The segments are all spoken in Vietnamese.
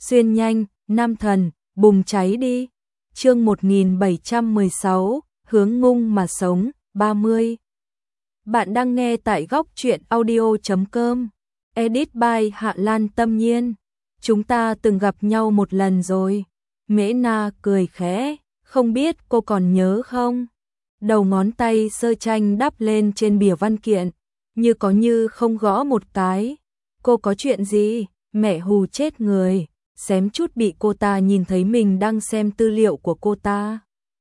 xuyên nhanh, nam thần, bùng cháy đi. Chương 1716, hướng ngung mà sống, 30. Bạn đang nghe tại góc truyện audio.com. Edit by Hạ Lan Tâm Nhiên. Chúng ta từng gặp nhau một lần rồi. Mễ Na cười khẽ, không biết cô còn nhớ không? Đầu ngón tay Sơ Tranh đắp lên trên bìa văn kiện, như có như không gõ một cái. Cô có chuyện gì? Mẹ hù chết người, xém chút bị cô ta nhìn thấy mình đang xem tư liệu của cô ta.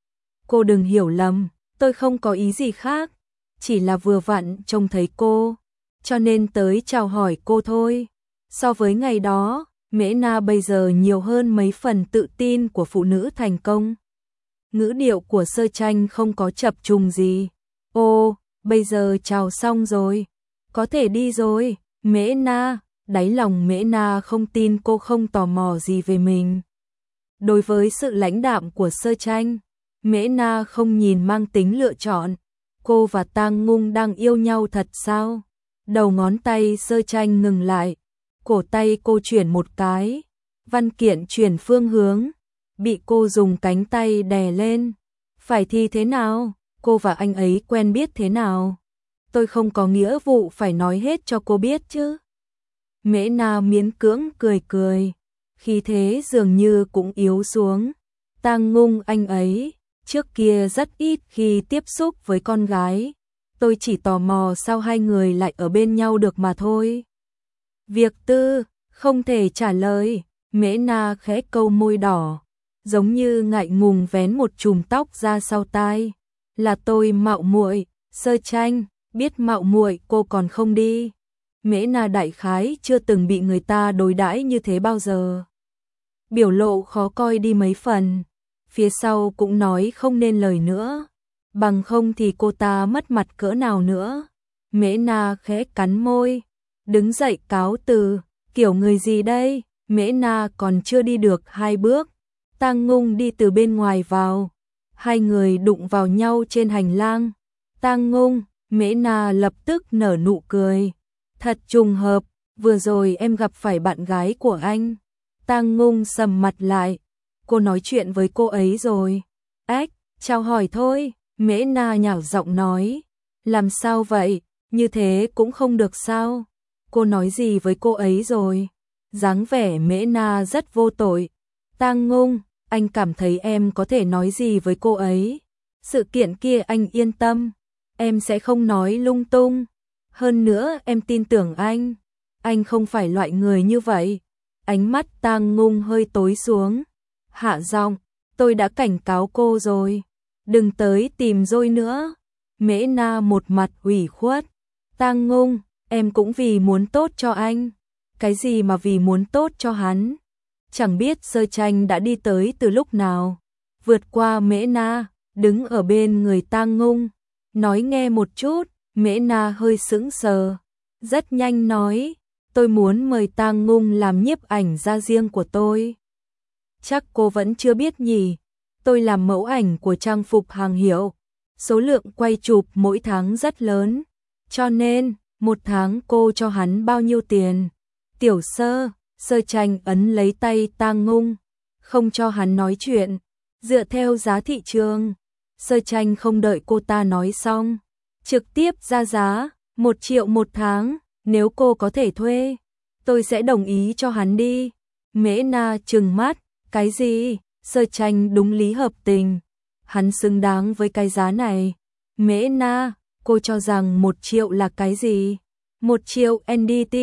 Cô đừng hiểu lầm, tôi không có ý gì khác, chỉ là vừa vặn trông thấy cô, cho nên tới chào hỏi cô thôi. So với ngày đó, Mễ Na bây giờ nhiều hơn mấy phần tự tin của phụ nữ thành công. Ngữ điệu của Sơ Tranh không có chập trùng gì. Ô, bây giờ chào xong rồi, có thể đi rồi. Mễ Na, đáy lòng Mễ Na không tin cô không tò mò gì về mình. Đối với sự lãnh đạm của Sơ Tranh, Mễ Na không nhìn mang tính lựa chọn. Cô và Tang Ngung đang yêu nhau thật sao? Đầu ngón tay Sơ Tranh ngừng lại, cổ tay cô chuyển một cái, văn kiện chuyển phương hướng, bị cô dùng cánh tay đè lên. Phải thì thế nào? Cô và anh ấy quen biết thế nào? Tôi không có nghĩa vụ phải nói hết cho cô biết chứ. Mễ Na miễn cưỡng cười cười, khí thế dường như cũng yếu xuống. Tang Ngung anh ấy, trước kia rất ít khi tiếp xúc với con gái. Tôi chỉ tò mò sao hai người lại ở bên nhau được mà thôi. Việc tư, không thể trả lời. Mễ Na khẽ câu môi đỏ, giống như ngại ngùng vén một chùm tóc ra sau tai. Là tôi mạo muội. Sơ Tranh, biết mạo muội cô còn không đi. Mễ Na đại khái chưa từng bị người ta đối đãi như thế bao giờ. Biểu lộ khó coi đi mấy phần, phía sau cũng nói không nên lời nữa, bằng không thì cô ta mất mặt cỡ nào nữa. Mễ Na khẽ cắn môi, đứng dậy cáo từ, kiểu người gì đây? Mễ Na còn chưa đi được 2 bước, Tang Ngung đi từ bên ngoài vào, hai người đụng vào nhau trên hành lang. Tang Ngung, Mễ Na lập tức nở nụ cười, thật trùng hợp, vừa rồi em gặp phải bạn gái của anh. Tang Ngung sầm mặt lại, cô nói chuyện với cô ấy rồi. Ách, chào hỏi thôi. Mễ Na nhảo giọng nói, làm sao vậy, như thế cũng không được sao? Cô nói gì với cô ấy rồi? Dáng vẻ Mễ Na rất vô tội. Tang Ngung, anh cảm thấy em có thể nói gì với cô ấy? Sự kiện kia anh yên tâm, em sẽ không nói lung tung. Hơn nữa em tin tưởng anh không phải loại người như vậy. Ánh mắt Tang Ngung hơi tối xuống, hạ giọng, tôi đã cảnh cáo cô rồi, đừng tới tìm dôi nữa. Mễ Na một mặt ủy khuất, Tang Ngung, em cũng vì muốn tốt cho anh. Cái gì mà vì muốn tốt cho hắn? Chẳng biết Sơ Tranh đã đi tới từ lúc nào, vượt qua Mễ Na, đứng ở bên người Tang Ngung, nói nghe một chút. Mễ Na hơi sững sờ, rất nhanh nói, tôi muốn mời Tang Ngung làm nhiếp ảnh gia riêng của tôi. Chắc cô vẫn chưa biết nhỉ, tôi làm mẫu ảnh của trang phục hàng hiệu, số lượng quay chụp mỗi tháng rất lớn, cho nên một tháng cô cho hắn bao nhiêu tiền? Tiểu Sơ, Sơ Tranh ấn lấy tay Tang Ngung, không cho hắn nói chuyện, dựa theo giá thị trường. Sơ Tranh không đợi cô ta nói xong, trực tiếp ra giá, 1 triệu một tháng, nếu cô có thể thuê, tôi sẽ đồng ý cho hắn đi. Mễ Na trừng mắt, cái gì? Sơ Tranh đúng lý hợp tình, hắn xứng đáng với cái giá này. Mễ Na, cô cho rằng 1 triệu là cái gì? 1 triệu NDT,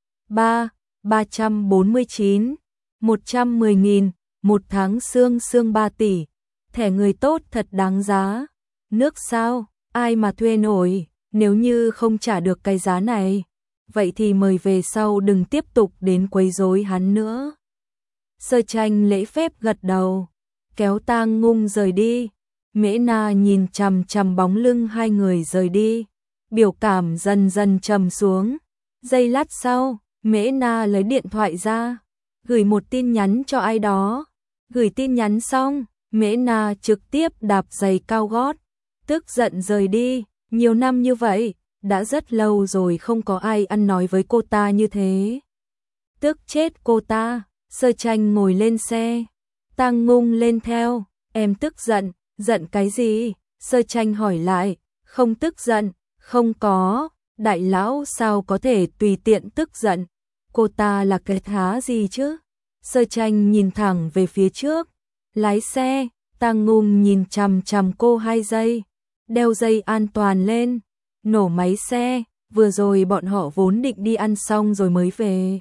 349, 110.000, một tháng xương 3 tỷ, thẻ người tốt thật đáng giá. Nước sao? Ai mà thuê nổi? Nếu như không trả được cái giá này, vậy thì mời về sau đừng tiếp tục đến quấy rối hắn nữa. Sơ Tranh lễ phép gật đầu, kéo Tang Ngung rời đi. Mễ Na nhìn chằm chằm bóng lưng hai người rời đi, biểu cảm dần dần trầm xuống. Giây lát sau, Mễ Na lấy điện thoại ra, gửi một tin nhắn cho ai đó. Gửi tin nhắn xong, Mễ Na trực tiếp đạp giày cao gót, tức giận rời đi. Nhiều năm như vậy, đã rất lâu rồi không có ai ăn nói với cô ta như thế. Tức chết cô ta, Sơ Tranh ngồi lên xe, Tang Ngung lên theo. Em tức giận, giận cái gì? Sơ Tranh hỏi lại. Không tức giận, không có, đại lão sao có thể tùy tiện tức giận, cô ta là cái thá gì chứ? Sơ Tranh nhìn thẳng về phía trước, lái xe. Tang Ngung nhìn chằm chằm cô 2 giây, đeo dây an toàn lên, nổ máy xe. Vừa rồi bọn họ vốn định đi ăn xong rồi mới về,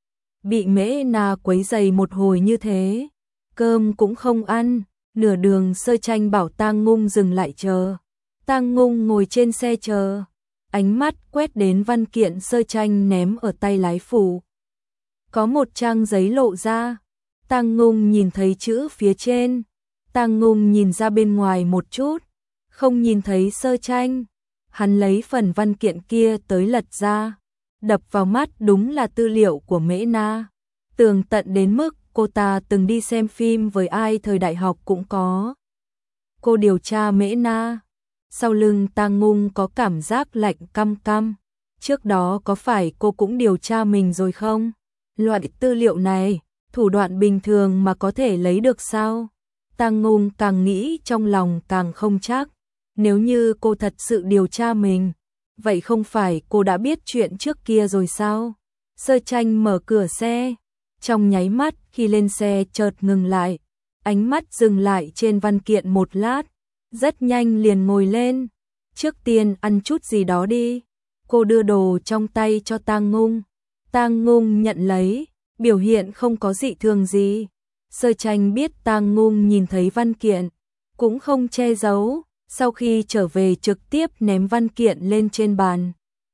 bị Mễ Na quấy rầy một hồi như thế, cơm cũng không ăn. Nửa đường Sơ Tranh bảo Tang Ngung dừng lại chờ. Tang Ngung ngồi trên xe chờ, ánh mắt quét đến văn kiện Sơ Tranh ném ở tay lái phụ. Có một trang giấy lộ ra, Tang Ngung nhìn thấy chữ phía trên. Tang Ngung nhìn ra bên ngoài một chút, không nhìn thấy Sơ Tranh. Hắn lấy phần văn kiện kia tới lật ra, đập vào mắt đúng là tư liệu của Mễ Na. Tường tận đến mức cô ta từng đi xem phim với ai thời đại học cũng có. Cô điều tra Mễ Na. Sau lưng Tang Ngung có cảm giác lạnh căm căm. Trước đó có phải cô cũng điều tra mình rồi không? Loại tư liệu này, thủ đoạn bình thường mà có thể lấy được sao? Tang Ngung càng nghĩ trong lòng càng không chắc. Nếu như cô thật sự điều tra mình, vậy không phải cô đã biết chuyện trước kia rồi sao? Sơ Tranh mở cửa xe, trong nháy mắt khi lên xe chợt ngừng lại, ánh mắt dừng lại trên văn kiện một lát, rất nhanh liền ngồi lên. Trước tiên ăn chút gì đó đi. Cô đưa đồ trong tay cho Tang Ngung. Tang Ngung nhận lấy, biểu hiện không có dị thường gì. Sơ Tranh biết Tang Ngung nhìn thấy văn kiện, cũng không che giấu. Sau khi trở về trực tiếp ném văn kiện lên trên bàn.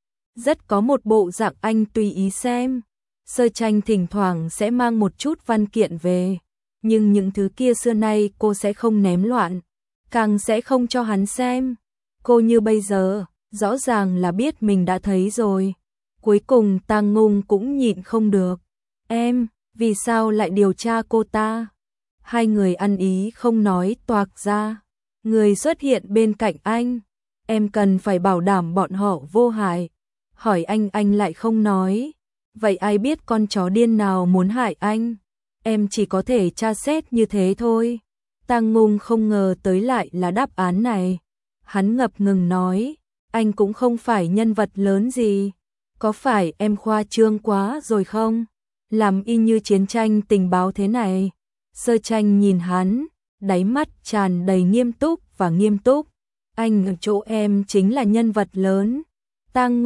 Rất có một bộ dạng anh tùy ý xem. Sơ Tranh thỉnh thoảng sẽ mang một chút văn kiện về, nhưng những thứ kia xưa nay cô sẽ không ném loạn, càng sẽ không cho hắn xem. Cô như bây giờ, rõ ràng là biết mình đã thấy rồi. Cuối cùng Tang Ngung cũng nhịn không được. Em, vì sao lại điều tra cô ta? Hai người ăn ý không nói toạc ra. Người xuất hiện bên cạnh anh, em cần phải bảo đảm bọn họ vô hại. Hỏi anh lại không nói. Vậy ai biết con chó điên nào muốn hại anh? Em chỉ có thể tra xét như thế thôi. Tang Ngung không ngờ tới lại là đáp án này. Hắn ngập ngừng nói, anh cũng không phải nhân vật lớn gì. Có phải em khoa trương quá rồi không? Làm y như chiến tranh tình báo thế này. Sơ Tranh nhìn hắn, đáy mắt tràn đầy nghiêm túc và nghiêm túc. Anh ở chỗ em chính là nhân vật lớn. Tang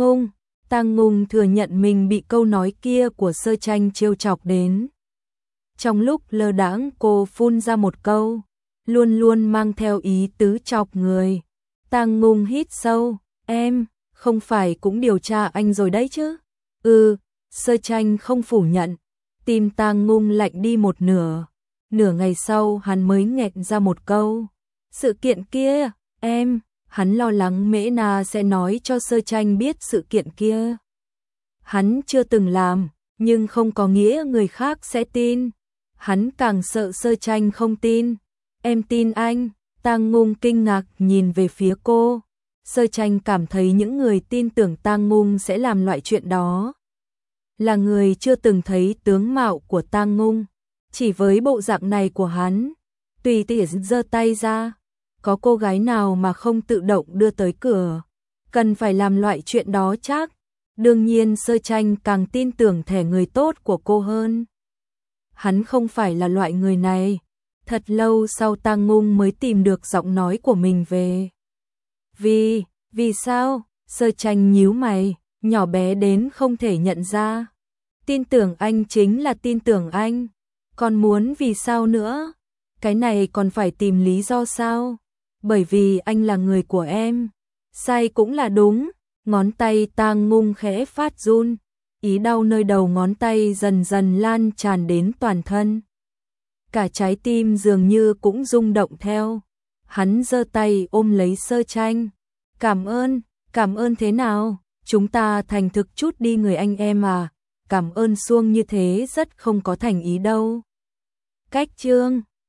Ngung thừa nhận mình bị câu nói kia của Sơ Tranh trêu chọc đến. Trong lúc lơ đãng cô phun ra một câu, luôn luôn mang theo ý tứ chọc người. Tang Ngung hít sâu, em, không phải cũng điều tra anh rồi đấy chứ? Sơ Tranh không phủ nhận. Tim Tang Ngung lạnh đi một nửa. Nửa ngày sau hắn mới nghẹn ra một câu. Sự kiện kia, em, hắn lo lắng Mễ Na sẽ nói cho Sơ Tranh biết sự kiện kia. Hắn chưa từng làm, nhưng không có nghĩa người khác sẽ tin. Hắn càng sợ Sơ Tranh không tin. Em tin anh. Tang Ngung kinh ngạc nhìn về phía cô. Sơ Tranh cảm thấy những người tin tưởng Tang Ngung sẽ làm loại chuyện đó là người chưa từng thấy tướng mạo của Tang Ngung. Chỉ với bộ dạng này của hắn, tùy tiện giơ tay ra, có cô gái nào mà không tự động đưa tới cửa, cần phải làm loại chuyện đó chắc. Đương nhiên Sơ Tranh càng tin tưởng thẻ người tốt của cô hơn. Hắn không phải là loại người này. Thật lâu sau Tang Ngung mới tìm được giọng nói của mình về. Vì sao? Sơ Tranh nhíu mày, nhỏ bé đến không thể nhận ra. Tin tưởng anh chính là tin tưởng anh. Còn muốn vì sao nữa? Cái này còn phải tìm lý do sao? Bởi vì anh là người của em. Sai cũng là đúng. Ngón tay Tang Ngung khẽ phát run. Ý đau nơi đầu ngón tay dần dần lan tràn đến toàn thân. Cả trái tim dường như cũng rung động theo. Hắn giơ tay ôm lấy Sơ Tranh. Cảm ơn thế nào? Chúng ta thành thực chút đi người anh em à. Cảm ơn suông như thế rất không có thành ý đâu. Cách chương